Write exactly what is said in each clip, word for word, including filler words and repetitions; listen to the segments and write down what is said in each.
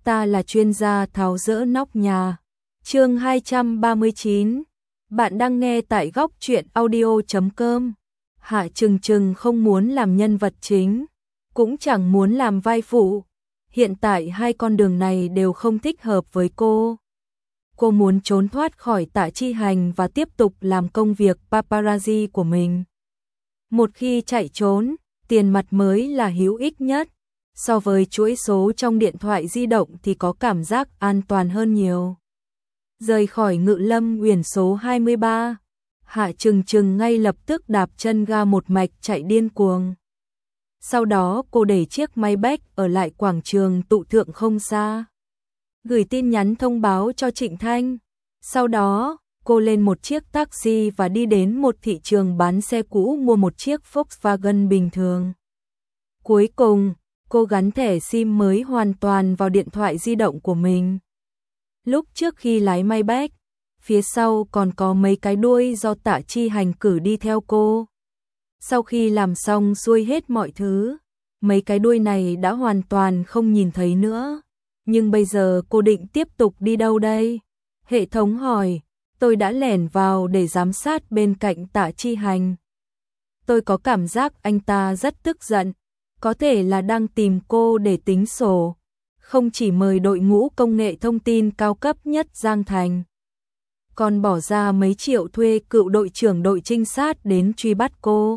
ta là chuyên gia tháo dỡ nóc nhà. Chương hai trăm ba mươi chín. Bạn đang nghe tại góc truyện audio chấm com. Hạ Trừng Trừng không muốn làm nhân vật chính, cũng chẳng muốn làm vai phụ. Hiện tại hai con đường này đều không thích hợp với cô. Cô muốn trốn thoát khỏi Tạ Chi Hành và tiếp tục làm công việc paparazzi của mình. Một khi chạy trốn, tiền mặt mới là hữu ích nhất. So với chuỗi số trong điện thoại di động thì có cảm giác an toàn hơn nhiều. Rời khỏi Ngự Lâm Uyển số hai mươi ba, Hạ Trừng Trừng ngay lập tức đạp chân ga một mạch chạy điên cuồng. Sau đó cô đẩy chiếc Maybach ở lại quảng trường tụ thượng không xa, gửi tin nhắn thông báo cho Trịnh Thanh. Sau đó, cô lên một chiếc taxi và đi đến một thị trường bán xe cũ mua một chiếc Volkswagen bình thường. Cuối cùng, cô gắn thẻ SIM mới hoàn toàn vào điện thoại di động của mình. Lúc trước khi lái Maybach, phía sau còn có mấy cái đuôi do Tạ Chi Hành cử đi theo cô. Sau khi làm xong xuôi hết mọi thứ, mấy cái đuôi này đã hoàn toàn không nhìn thấy nữa. Nhưng bây giờ cô định tiếp tục đi đâu đây? Hệ thống hỏi. Tôi đã lẻn vào để giám sát bên cạnh Tạ Chi Hành. Tôi có cảm giác anh ta rất tức giận, có thể là đang tìm cô để tính sổ. Không chỉ mời đội ngũ công nghệ thông tin cao cấp nhất Giang Thành, còn bỏ ra mấy triệu thuê cựu đội trưởng đội trinh sát đến truy bắt cô.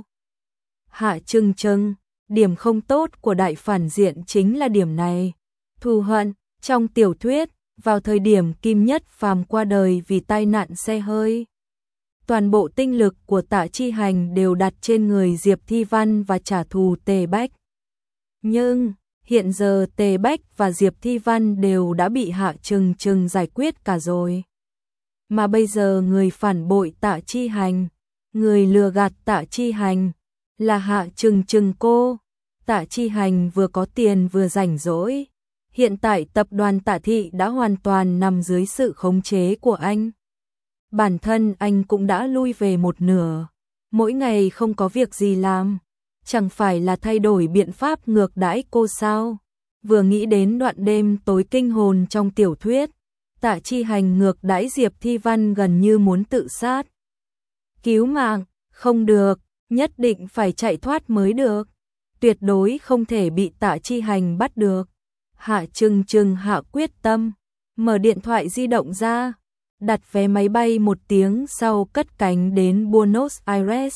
Hạ Trừng Trừng, điểm không tốt của đại phản diện chính là điểm này. Thù hận. Trong tiểu thuyết, vào thời điểm Kim Nhất Phàm qua đời vì tai nạn xe hơi, toàn bộ tinh lực của Tạ Chi Hành đều đặt trên người Diệp Thi Văn và trả thù Tề Bách. Nhưng, hiện giờ Tề Bách và Diệp Thi Văn đều đã bị Hạ Trừng Trừng giải quyết cả rồi. Mà bây giờ người phản bội Tạ Chi Hành, người lừa gạt Tạ Chi Hành, là Hạ Trừng Trừng cô. Tạ Chi Hành vừa có tiền vừa rảnh rỗi. Hiện tại tập đoàn Tạ Thị đã hoàn toàn nằm dưới sự khống chế của anh. Bản thân anh cũng đã lui về một nửa. Mỗi ngày không có việc gì làm, chẳng phải là thay đổi biện pháp ngược đãi cô sao? Vừa nghĩ đến đoạn đêm tối kinh hồn trong tiểu thuyết, Tạ Chi Hành ngược đãi Diệp Thi Văn gần như muốn tự sát. Cứu mạng, không được, nhất định phải chạy thoát mới được. Tuyệt đối không thể bị Tạ Chi Hành bắt được. Hạ Trừng Trừng hạ quyết tâm, mở điện thoại di động ra, đặt vé máy bay một tiếng sau cất cánh đến Buenos Aires.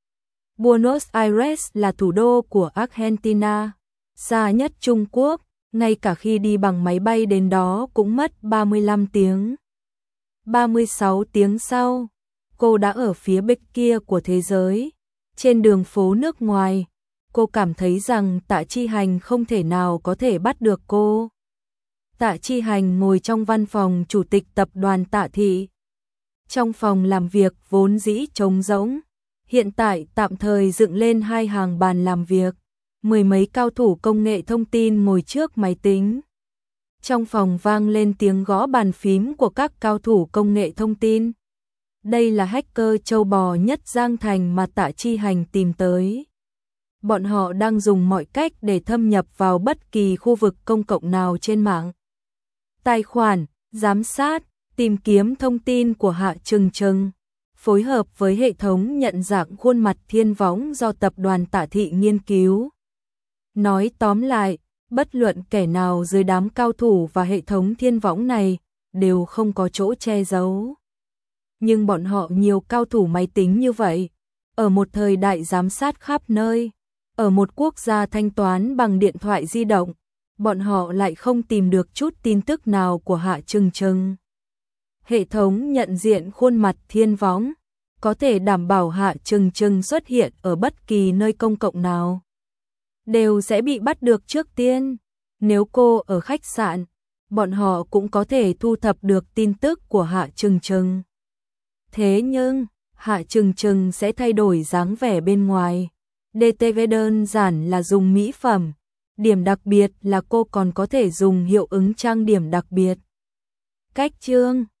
Buenos Aires là thủ đô của Argentina, xa nhất Trung Quốc, ngay cả khi đi bằng máy bay đến đó cũng mất ba mươi lăm tiếng. ba mươi sáu tiếng sau, cô đã ở phía bên kia của thế giới, trên đường phố nước ngoài. Cô cảm thấy rằng Tạ Chi Hành không thể nào có thể bắt được cô. Tạ Chi Hành ngồi trong văn phòng chủ tịch tập đoàn Tạ Thị. Trong phòng làm việc vốn dĩ trống rỗng, hiện tại tạm thời dựng lên hai hàng bàn làm việc, mười mấy cao thủ công nghệ thông tin ngồi trước máy tính. Trong phòng vang lên tiếng gõ bàn phím của các cao thủ công nghệ thông tin. Đây là hacker châu bò nhất Giang Thành mà Tạ Chi Hành tìm tới. Bọn họ đang dùng mọi cách để thâm nhập vào bất kỳ khu vực công cộng nào trên mạng. Tài khoản, giám sát, tìm kiếm thông tin của Hạ Trừng Trừng, phối hợp với hệ thống nhận dạng khuôn mặt thiên võng do tập đoàn Tạ Thị nghiên cứu. Nói tóm lại, bất luận kẻ nào dưới đám cao thủ và hệ thống thiên võng này đều không có chỗ che giấu. Nhưng bọn họ nhiều cao thủ máy tính như vậy, ở một thời đại giám sát khắp nơi, ở một quốc gia thanh toán bằng điện thoại di động, bọn họ lại không tìm được chút tin tức nào của Hạ Trừng Trừng. Hệ thống nhận diện khuôn mặt thiên võng có thể đảm bảo Hạ Trừng Trừng xuất hiện ở bất kỳ nơi công cộng nào đều sẽ bị bắt được trước tiên. Nếu cô ở khách sạn, bọn họ cũng có thể thu thập được tin tức của Hạ Trừng Trừng. Thế nhưng, Hạ Trừng Trừng sẽ thay đổi dáng vẻ bên ngoài. đê tê vê đơn giản là dùng mỹ phẩm, điểm đặc biệt là cô còn có thể dùng hiệu ứng trang điểm đặc biệt. Cách chương